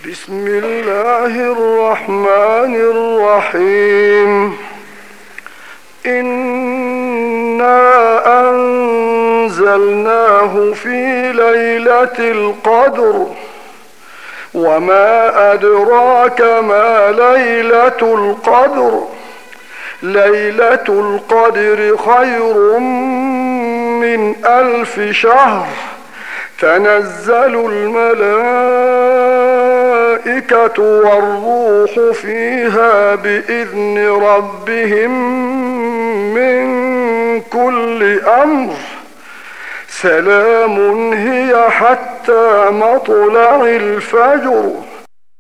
بسم الله الرحمن الرحيم. إنا أنزلناه في ليلة القدر، وما أدراك ما ليلة القدر. ليلة القدر خير من 1000 شهر. تنزل الملائكة والروح فيها بإذن ربهم من كل أمر. سلام هي حتى مطلع الفجر.